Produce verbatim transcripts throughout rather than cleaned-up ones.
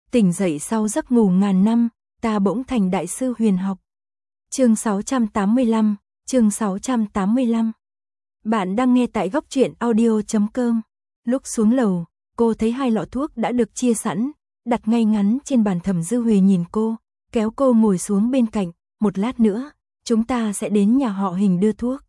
Tỉnh dậy sau giấc ngủ ngàn năm, ta bỗng thành đại sư huyền học. Chương sáu trăm tám mươi lăm, chương sáu trăm tám mươi lăm. Bạn đang nghe tại góc truyện audio chấm com. Lúc xuống lầu, cô thấy hai lọ thuốc đã được chia sẵn, đặt ngay ngắn trên bàn. Thẩm Dư Huệ nhìn cô, kéo cô ngồi xuống bên cạnh, một lát nữa, chúng ta sẽ đến nhà họ Hình đưa thuốc.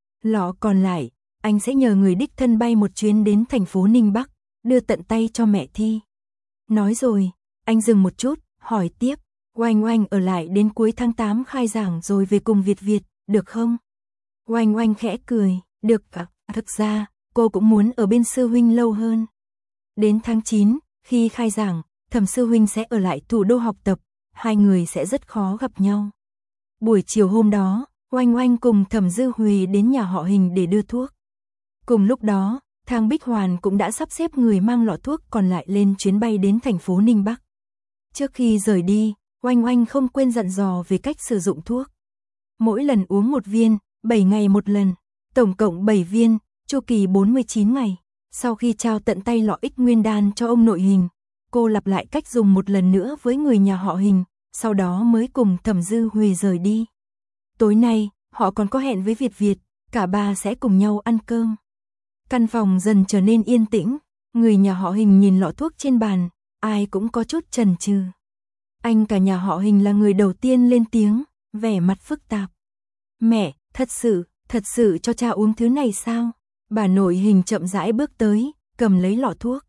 Lọ còn lại, anh sẽ nhờ người đích thân bay một chuyến đến thành phố Ninh Bắc, đưa tận tay cho mẹ Thi. Nói rồi, anh dừng một chút, hỏi tiếp, Oanh Oanh ở lại đến cuối tháng tám khai giảng rồi về cùng Việt Việt, được không? Oanh Oanh khẽ cười, được ạ, thực ra, cô cũng muốn ở bên sư huynh lâu hơn. Đến tháng chín, khi khai giảng, Thẩm sư huynh sẽ ở lại thủ đô học tập, hai người sẽ rất khó gặp nhau. Buổi chiều hôm đó, Oanh Oanh cùng Thẩm Dư Huệ đến nhà họ Hình để đưa thuốc. Cùng lúc đó, Thang Bích Hoàn cũng đã sắp xếp người mang lọ thuốc còn lại lên chuyến bay đến thành phố Ninh Bắc. Trước khi rời đi, Oanh Oanh không quên dặn dò về cách sử dụng thuốc. Mỗi lần uống một viên, bảy ngày một lần, tổng cộng bảy viên, chu kỳ bốn mươi chín ngày. Sau khi trao tận tay lọ Ích Nguyên Đan cho ông nội Hình, cô lặp lại cách dùng một lần nữa với người nhà họ Hình, sau đó mới cùng Thẩm Dư Huệ rời đi. Tối nay, họ còn có hẹn với Việt Việt, cả ba sẽ cùng nhau ăn cơm. Căn phòng dần trở nên yên tĩnh, người nhà họ Hình nhìn lọ thuốc trên bàn, ai cũng có chút chần chừ. Anh cả nhà họ Hình là người đầu tiên lên tiếng, vẻ mặt phức tạp. Mẹ, thật sự, thật sự cho cha uống thứ này sao? Bà nội Hình chậm rãi bước tới, cầm lấy lọ thuốc.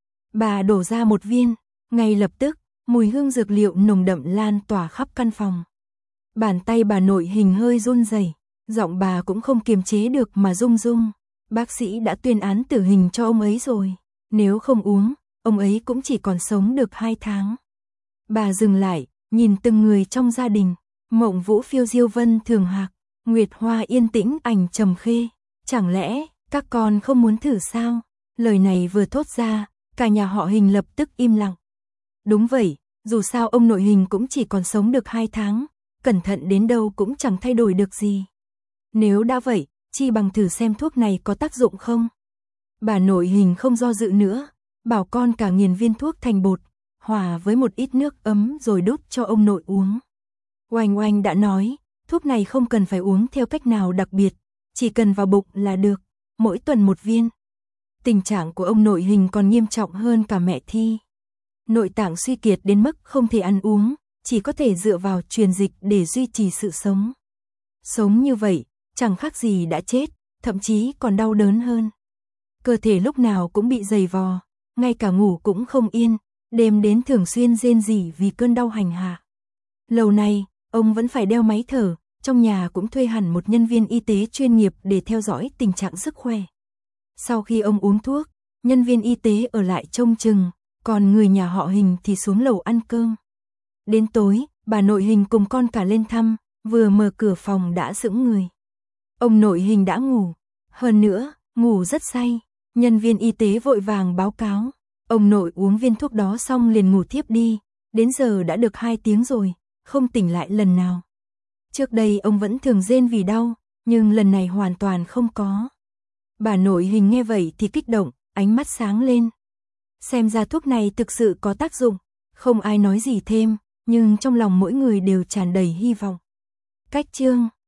Bà đổ ra một viên, ngay lập tức, mùi hương dược liệu nồng đậm lan tỏa khắp căn phòng. Bàn tay bà nội Hình hơi run rẩy, giọng bà cũng không kiềm chế được mà rung rung. Bác sĩ đã tuyên án tử hình cho ông ấy rồi, nếu không uống, ông ấy cũng chỉ còn sống được hai tháng. Bà dừng lại, nhìn từng người trong gia đình, Mộng Vũ phiêu diêu Vân Thường Hạc, Nguyệt Hoa yên tĩnh Ảnh Trầm Khê. Chẳng lẽ, các con không muốn thử sao? Lời này vừa thốt ra, cả nhà họ Hình lập tức im lặng. Đúng vậy, dù sao ông nội Hình cũng chỉ còn sống được hai tháng, cẩn thận đến đâu cũng chẳng thay đổi được gì. Nếu đã vậy, chi bằng thử xem thuốc này có tác dụng không? Bà nội Hình không do dự nữa, bảo con cả nghiền viên thuốc thành bột, hòa với một ít nước ấm rồi đút cho ông nội uống. Oanh Oanh đã nói, thuốc này không cần phải uống theo cách nào đặc biệt, chỉ cần vào bụng là được, mỗi tuần một viên. Tình trạng của ông nội Hình còn nghiêm trọng hơn cả mẹ Thi. Nội tạng suy kiệt đến mức không thể ăn uống, chỉ có thể dựa vào truyền dịch để duy trì sự sống. Sống như vậy, chẳng khác gì đã chết, thậm chí còn đau đớn hơn. Cơ thể lúc nào cũng bị dày vò, ngay cả ngủ cũng không yên, đêm đến thường xuyên rên rỉ vì cơn đau hành hạ. Lâu nay, ông vẫn phải đeo máy thở, trong nhà cũng thuê hẳn một nhân viên y tế chuyên nghiệp để theo dõi tình trạng sức khỏe. Sau khi ông uống thuốc, nhân viên y tế ở lại trông chừng, còn người nhà họ Hình thì xuống lầu ăn cơm. Đến tối, bà nội Hình cùng con cả lên thăm, vừa mở cửa phòng đã sững người. Ông nội Hình đã ngủ, hơn nữa, ngủ rất say. Nhân viên y tế vội vàng báo cáo, ông nội uống viên thuốc đó xong liền ngủ thiếp đi, đến giờ đã được hai tiếng rồi, không tỉnh lại lần nào. Trước đây ông vẫn thường rên vì đau, nhưng lần này hoàn toàn không có. Bà nội Hình nghe vậy thì kích động, ánh mắt sáng lên. Xem ra thuốc này thực sự có tác dụng, không ai nói gì thêm, nhưng trong lòng mỗi người đều tràn đầy hy vọng. Cách chương